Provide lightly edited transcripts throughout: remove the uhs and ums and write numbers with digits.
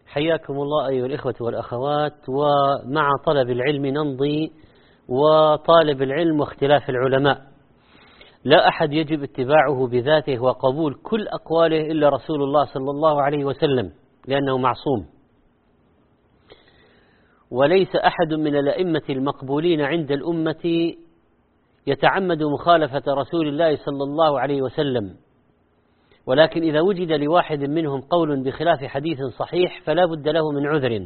حياكم الله أيها الإخوة والأخوات. ومع طلب العلم نمضي، وطالب العلم واختلاف العلماء لا أحد يجب اتباعه بذاته وقبول كل أقواله إلا رسول الله صلى الله عليه وسلم، لأنه معصوم. وليس أحد من الأئمة المقبولين عند الأمة يتعمد مخالفة رسول الله صلى الله عليه وسلم، ولكن إذا وجد لواحد منهم قول بخلاف حديث صحيح فلا بد له من عذر،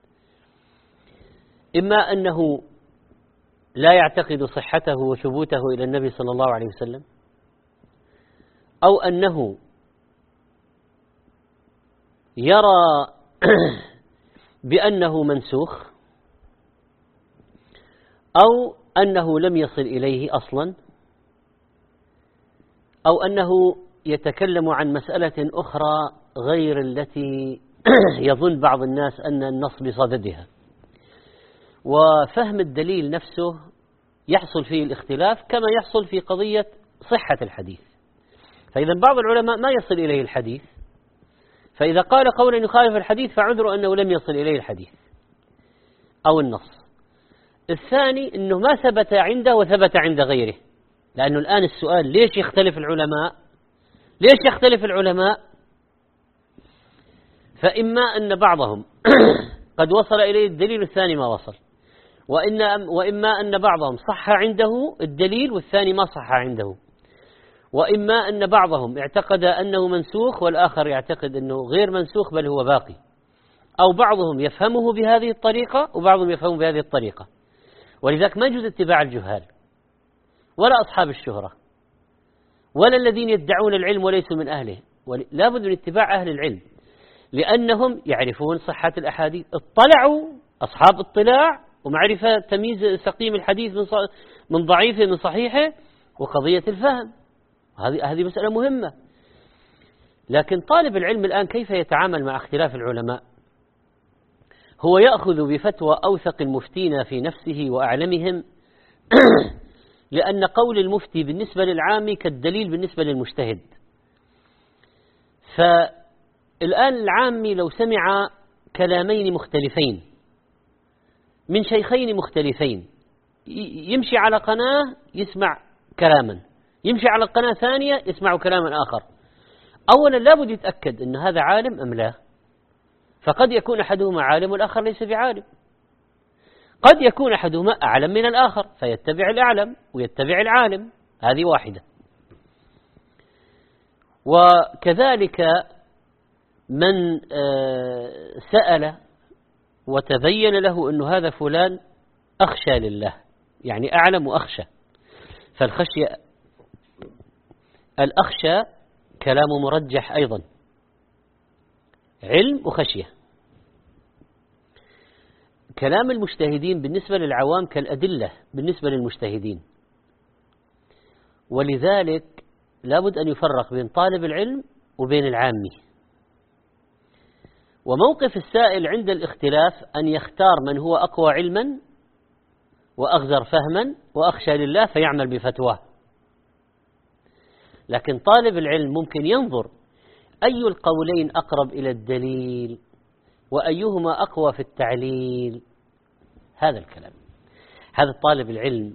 إما أنه لا يعتقد صحته وثبوته إلى النبي صلى الله عليه وسلم، أو أنه يرى بأنه منسوخ، أو أنه لم يصل إليه أصلا، أو أنه يتكلم عن مسألة أخرى غير التي يظن بعض الناس أن النص بصددها. وفهم الدليل نفسه يحصل فيه الاختلاف كما يحصل في قضية صحة الحديث. فإذا بعض العلماء ما يصل إليه الحديث، فإذا قال قولا يخالف الحديث فعذره أنه لم يصل إليه الحديث أو النص. الثاني أنه ما ثبت عنده وثبت عند غيره، لأنه الآن السؤال ليش يختلف العلماء؟ ليش يختلف العلماء؟ فإما أن بعضهم قد وصل إليه الدليل والثاني ما وصل، وإما أن بعضهم صح عنده الدليل والثاني ما صح عنده، وإما أن بعضهم اعتقد أنه منسوخ والآخر يعتقد أنه غير منسوخ بل هو باقي، أو بعضهم يفهمه بهذه الطريقة وبعضهم يفهمه بهذه الطريقة. ولذلك ما يجوز اتباع الجهال ولا أصحاب الشهرة ولا الذين يدعون العلم وليسوا من أهله، لا بد من اتباع أهل العلم، لأنهم يعرفون صحة الأحاديث، اطلعوا أصحاب اطلاع ومعرفة تمييز سقيم الحديث من ضعيفه من صحيحه، وقضية الفهم هذه مسألة مهمة. لكن طالب العلم الآن كيف يتعامل مع اختلاف العلماء؟ هو يأخذ بفتوى أوثق المفتين في نفسه وأعلمهم لأن قول المفتي بالنسبة للعام كالدليل بالنسبة للمجتهد. فالآن العامي لو سمع كلامين مختلفين من شيخين مختلفين، يمشي على قناة يسمع كلاما، يمشي على قناة ثانية يسمع كلاما آخر. أولا لابد يتأكد أن هذا عالم أم لا، فقد يكون أحدهما عالم والآخر ليس بعالم، قد يكون أحدهما أعلم من الآخر فيتبع الأعلم ويتبع العالم، هذه واحدة. وكذلك من سأل وتبين له أن هذا فلان أخشى لله، يعني أعلم وأخشى، فالخشية الأخشى كلام مرجح أيضا، علم وخشية. كلام المجتهدين بالنسبة للعوام كالأدلة بالنسبة للمجتهدين، ولذلك لابد أن يفرق بين طالب العلم وبين العامي. وموقف السائل عند الاختلاف أن يختار من هو أقوى علما وأغزر فهما وأخشى لله فيعمل بفتواه. لكن طالب العلم ممكن ينظر أي القولين أقرب إلى الدليل وأيهما أقوى في التعليل، هذا الكلام. هذا الطالب العلم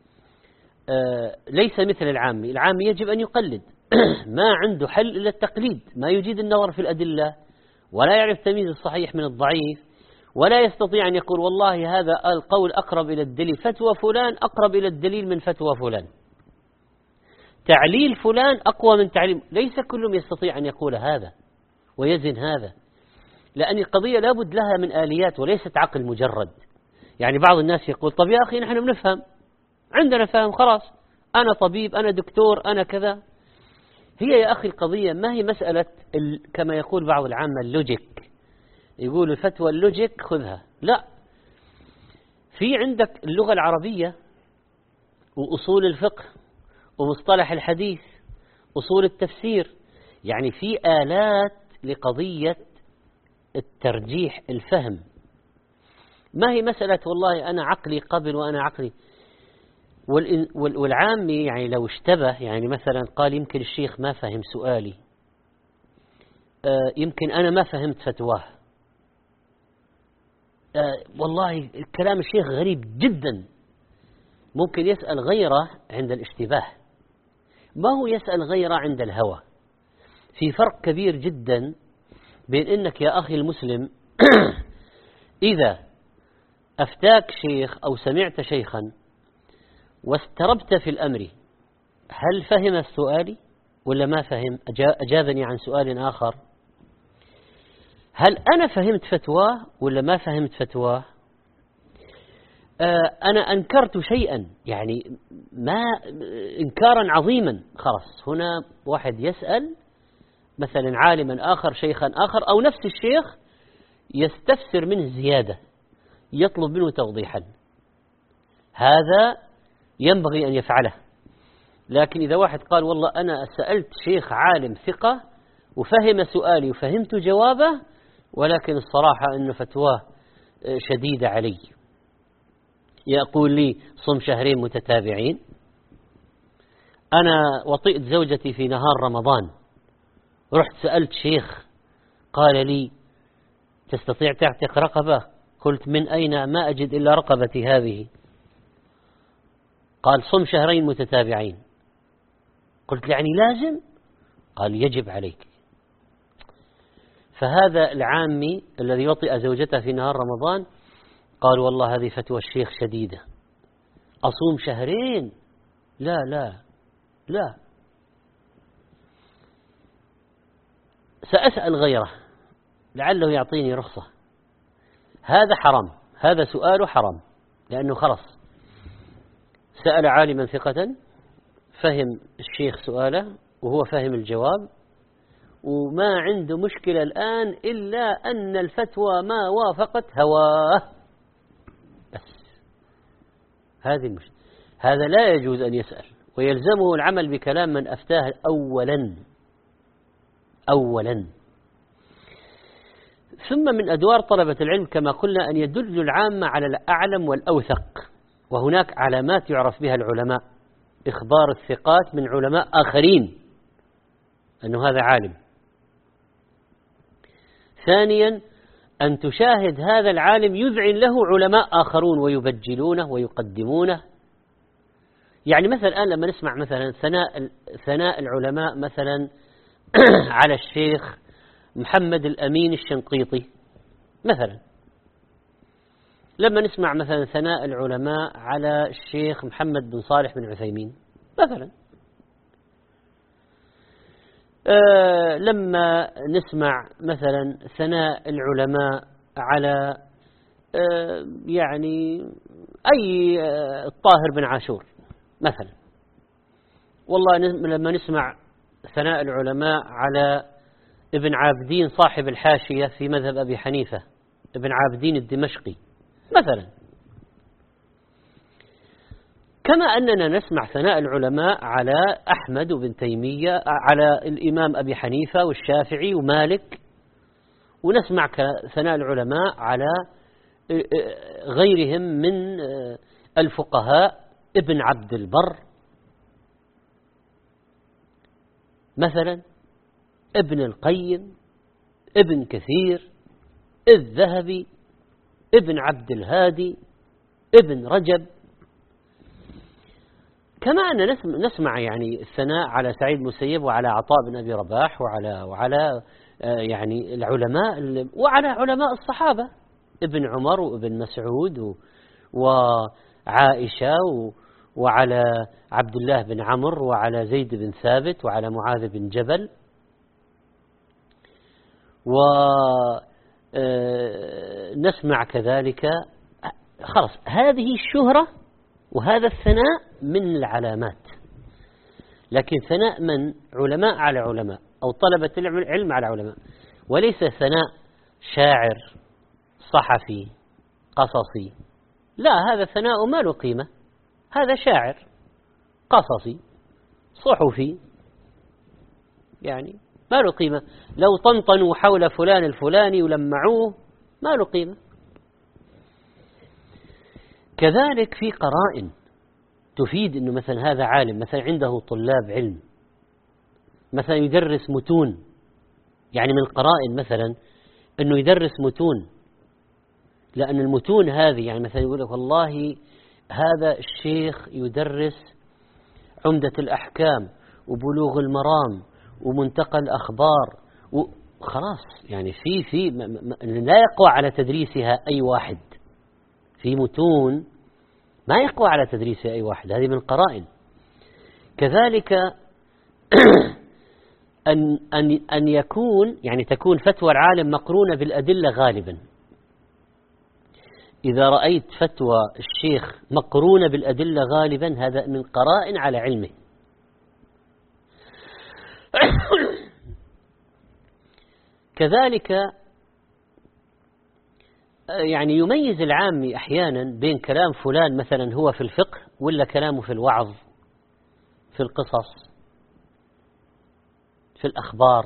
ليس مثل العامي. العامي يجب أن يقلد ما عنده حل إلا التقليد، ما يجيد النظر في الأدلة ولا يعرف تمييز الصحيح من الضعيف، ولا يستطيع أن يقول والله هذا القول أقرب إلى الدليل، فتوى فلان أقرب إلى الدليل من فتوى فلان، تعليل فلان أقوى من تعليل. ليس كلهم يستطيع أن يقول هذا ويزن هذا، لأن القضية لابد لها من آليات وليست عقل مجرد. يعني بعض الناس يقول طب يا أخي نحن بنفهم، عندنا فهم خلاص، أنا طبيب، أنا دكتور، أنا كذا. هي يا أخي القضية ما هي مسألة كما يقول بعض العامة اللوجيك، يقول الفتوى اللوجيك خذها، لا، في عندك اللغة العربية وأصول الفقه ومصطلح الحديث، أصول التفسير، يعني في آلات لقضية الترجيح الفهم. ما هي مسألة والله أنا عقلي قبل وأنا عقلي. والعامي يعني لو اشتبه، يعني مثلا قال يمكن الشيخ ما فهم سؤالي، يمكن أنا ما فهمت فتواه، والله كلام الشيخ غريب جدا. ممكن يسأل غيره عند الاشتباه، ما هو يسأل غيره عند الهوى. في فرق كبير جدا بين إنك يا أخي المسلم إذا أفتاك شيخ أو سمعت شيخا واستربت في الأمر، هل فهم سؤالي ولا ما فهم؟ أجابني عن سؤال آخر. هل أنا فهمت فتواه ولا ما فهمت فتواه؟ أنا أنكرت شيئا، يعني ما إنكارا عظيما، خلاص هنا واحد يسأل مثلا عالما آخر شيخا آخر أو نفس الشيخ يستفسر منه زيادة، يطلب منه توضيحا، هذا ينبغي أن يفعله. لكن إذا واحد قال والله أنا سألت شيخ عالم ثقة وفهم سؤالي وفهمت جوابه، ولكن الصراحة أن فتواه شديدة علي، يقول لي صم شهرين متتابعين، أنا وطئت زوجتي في نهار رمضان، رحت سألت شيخ قال لي تستطيع تعتق رقبة؟ قلت من أين؟ ما أجد إلا رقبتي هذه. قال صم شهرين متتابعين. قلت يعني لازم؟ قال يجب عليك. فهذا العامي الذي وطئ زوجته في نهار رمضان قال والله هذه فتوى الشيخ شديدة، أصوم شهرين؟ لا لا لا، سأسأل غيره لعله يعطيني رخصة. هذا حرام، هذا سؤاله حرام، لأنه خلص سأل عالما ثقة، فهم الشيخ سؤاله وهو فهم الجواب، وما عنده مشكلة الآن إلا أن الفتوى ما وافقت هواه، بس هذه المشكلة. هذا لا يجوز أن يسأل، ويلزمه العمل بكلام من أفتاه أولا. ثم من أدوار طلبة العلم كما قلنا أن يدل العامة على الأعلم والأوثق، وهناك علامات يعرف بها العلماء، إخبار الثقات من علماء آخرين أنه هذا عالم. ثانيا أن تشاهد هذا العالم يذعن له علماء آخرون ويبجلونه ويقدمونه. يعني مثلا الآن لما نسمع مثلا ثناء العلماء مثلا على الشيخ محمد الأمين الشنقيطي مثلا، لما نسمع مثلا ثناء العلماء على الشيخ محمد بن صالح بن عثيمين مثلا، لما نسمع مثلا ثناء العلماء على يعني أي الطاهر بن عاشور مثلا، والله لما نسمع ثناء العلماء على ابن عابدين صاحب الحاشية في مذهب أبي حنيفة، ابن عابدين الدمشقي مثلا، كما أننا نسمع ثناء العلماء على أحمد وابن تيمية، على الإمام أبي حنيفة والشافعي ومالك، ونسمع ثناء العلماء على غيرهم من الفقهاء، ابن عبد البر مثلا، ابن القيم، ابن كثير، الذهبي، ابن عبد الهادي، ابن رجب. كما أن نسمع يعني الثناء على سعيد المسيب وعلى عطاء بن أبي رباح وعلى يعني العلماء، وعلى علماء الصحابة، ابن عمر وابن مسعود وعائشة وعلى عبد الله بن عمرو وعلى زيد بن ثابت وعلى معاذ بن جبل. ونسمع كذلك، خلاص هذه الشهرة وهذا الثناء من العلامات. لكن ثناء من؟ علماء على علماء أو طلبة العلم على علماء، وليس ثناء شاعر صحفي قصصي، لا، هذا ثناء ما له قيمة، هذا شاعر قصصي صحفي، يعني ما له قيمة. لو طنطنوا حول فلان الفلاني ولمعوه ما له قيمة. كذلك في قرائن تفيد أنه مثلا هذا عالم، مثلا عنده طلاب علم، مثلا يدرس متون، يعني من القرائن مثلا أنه يدرس متون لأن المتون هذه يعني مثلا يقول لك والله هذا الشيخ يدرس عمدة الأحكام وبلوغ المرام ومنتقى الأخبار خلاص يعني في لا يقوى على تدريسها أي واحد، في متون ما يقوى على تدريسها أي واحد، هذه من القرائن. كذلك أن يكون يعني تكون فتوى العالم مقرونة بالأدلة غالبا. إذا رأيت فتوى الشيخ مقرونة بالأدلة غالبا هذا من قرائن على علمه. كذلك يعني يميز العامي أحيانا بين كلام فلان مثلا هو في الفقه ولا كلامه في الوعظ، في القصص، في الأخبار،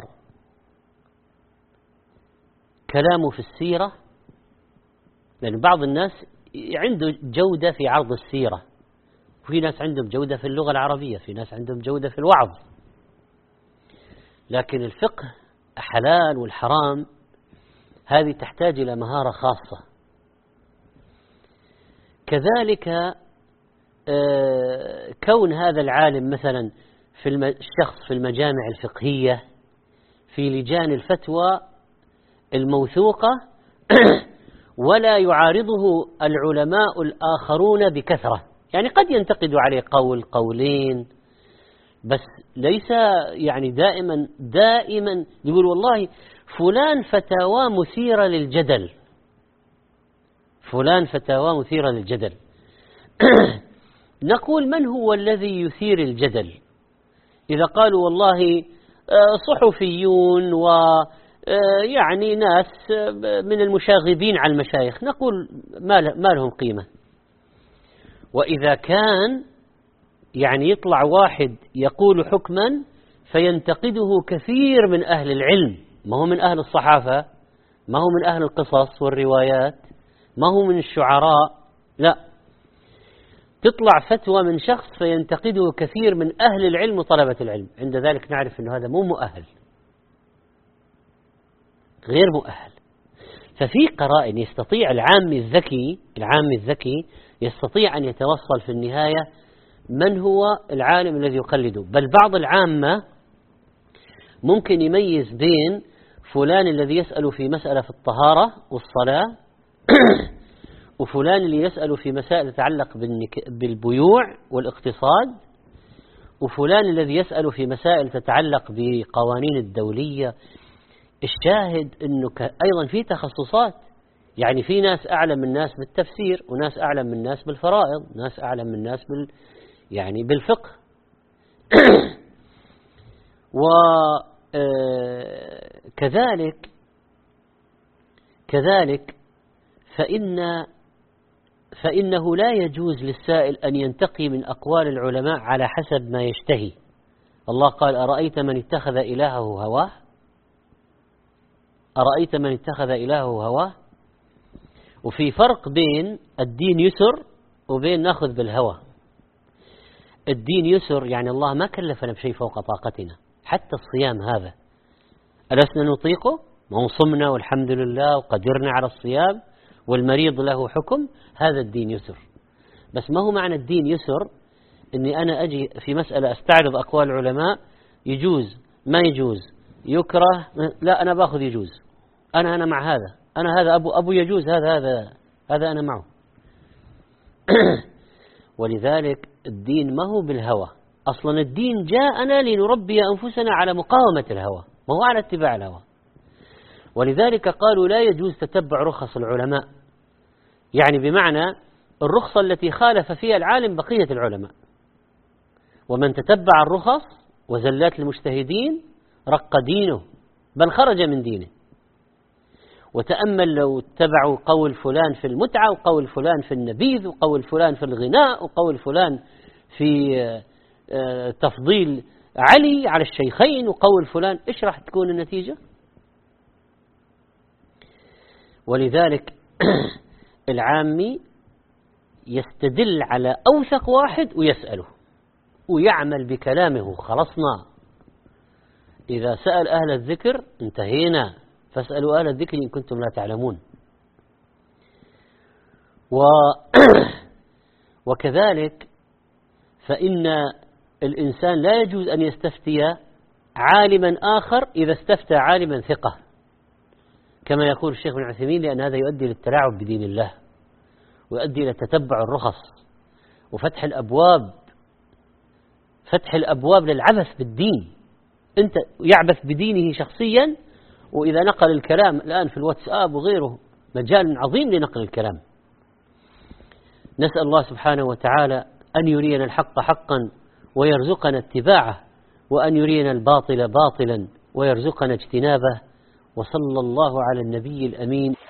كلامه في السيرة. لأن بعض الناس عنده جودة في عرض السيرة، وفي ناس عندهم جودة في اللغة العربية، في ناس عندهم جودة في الوعظ. لكن الفقه الحلال والحرام هذه تحتاج إلى مهارة خاصة. كذلك كون هذا العالم مثلا في الشخص في المجامع الفقهية في لجان الفتوى الموثوقة ولا يعارضه العلماء الآخرون بكثرة، يعني قد ينتقد عليه قول قولين بس ليس يعني دائما يقول والله فلان فتاوى مثيرة للجدل، فلان فتاوى مثيرة للجدل. نقول من هو الذي يثير الجدل؟ إذا قالوا والله صحفيون ويعني ناس من المشاغبين على المشايخ نقول ما لهم قيمة. وإذا كان يعني يطلع واحد يقول حكما فينتقده كثير من أهل العلم، ما هو من أهل الصحافة، ما هو من أهل القصص والروايات، ما هو من الشعراء، لا، تطلع فتوى من شخص فينتقده كثير من أهل العلم وطلبة العلم، عند ذلك نعرف أنه هذا مو مؤهل، غير مؤهل. ففي قرائن يستطيع العامي الذكي يستطيع أن يتوصل في النهاية من هو العالم الذي يقلده. بل بعض العامة ممكن يميز بين فلان الذي يسأل في مسألة في الطهارة والصلاة وفلان اللي يسأل في مسائل تتعلق بالبيوع والاقتصاد، وفلان الذي يسأل في مسائل تتعلق بقوانين الدولية. الشاهد أنه أيضا في تخصصات، يعني في ناس أعلم من الناس بالتفسير، وناس أعلم من الناس بالفرائض، ناس أعلم من الناس يعني بالفقه. كذلك فإنه لا يجوز للسائل أن ينتقي من أقوال العلماء على حسب ما يشتهي. الله قال أرأيت من اتخذ إلهه هواه، أرأيت من اتخذ إلهه هواه. وفي فرق بين الدين يسر وبين نأخذ بالهوى. الدين يسر يعني الله ما كلفنا بشيء فوق طاقتنا، حتى الصيام هذا ألسنا نطيقه؟ ما صمنا والحمد لله وقدرنا على الصيام، والمريض له حكم، هذا الدين يسر. بس ما هو معنى الدين يسر أني أنا أجي في مسألة أستعرض أقوال العلماء، يجوز ما يجوز يكره، لا أنا باخذ يجوز، أنا مع هذا، أنا هذا أبو يجوز، هذا أنا معه. ولذلك الدين ما هو بالهوى، أصلا الدين جاءنا لنربي أنفسنا على مقاومة الهوى، ما هو على اتباع الهوى. ولذلك قالوا لا يجوز تتبع رخص العلماء، يعني بمعنى الرخصة التي خالف فيها العالم بقية العلماء، ومن تتبع الرخص وزلات المجتهدين رق دينه بل خرج من دينه. وتأمل لو اتبعوا قول فلان في المتعة، وقول فلان في النبيذ، وقول فلان في الغناء، وقول فلان في تفضيل علي على الشيخين، وقول فلان، إيش راح تكون النتيجة؟ ولذلك العامي يستدل على أوثق واحد ويسأله ويعمل بكلامه. خلصنا، إذا سأل أهل الذكر انتهينا، فاسألوا أهل الذكر إن كنتم لا تعلمون. وكذلك فإن الإنسان لا يجوز أن يستفتي عالما آخر إذا استفتى عالما ثقة، كما يقول الشيخ ابن عثيمين، لأن هذا يؤدي للتلاعب بدين الله، ويؤدي إلى تتبع الرخص وفتح الأبواب للعبث بالدين. أنت يعبث بدينه شخصيا، وإذا نقل الكلام الآن في الواتساب وغيره مجال عظيم لنقل الكلام. نسأل الله سبحانه وتعالى أن يرينا الحق حقا ويرزقنا اتباعه، وأن يرينا الباطل باطلا ويرزقنا اجتنابه. وصلى الله على النبي الأمين.